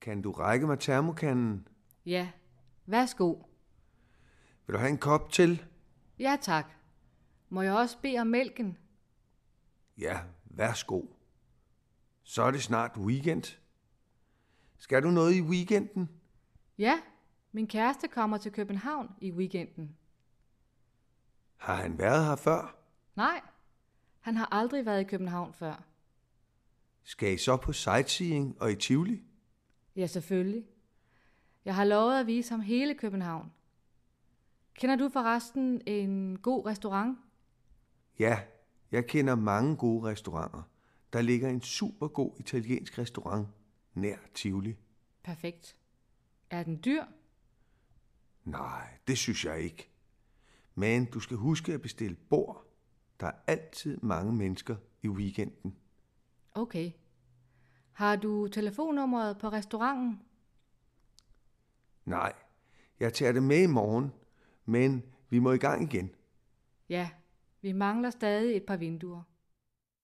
Kan du række mig termokanden? Ja, værsgo. Vil du have en kop til? Ja tak. Må jeg også bede om mælken? Ja, værsgo. Så er det snart weekend. Skal du noget i weekenden? Ja, min kæreste kommer til København i weekenden. Har han været her før? Nej, han har aldrig været i København før. Skal I så på sightseeing og i Tivoli? Ja, selvfølgelig. Jeg har lovet at vise ham hele København. Kender du forresten en god restaurant? Ja, jeg kender mange gode restauranter. Der ligger en super god italiensk restaurant nær Tivoli. Perfekt. Er den dyr? Nej, det synes jeg ikke. Men du skal huske at bestille bord. Der er altid mange mennesker i weekenden. Okay. Har du telefonnummeret på restauranten? Nej, jeg tager det med i morgen, men vi må i gang igen. Ja, vi mangler stadig et par vinduer.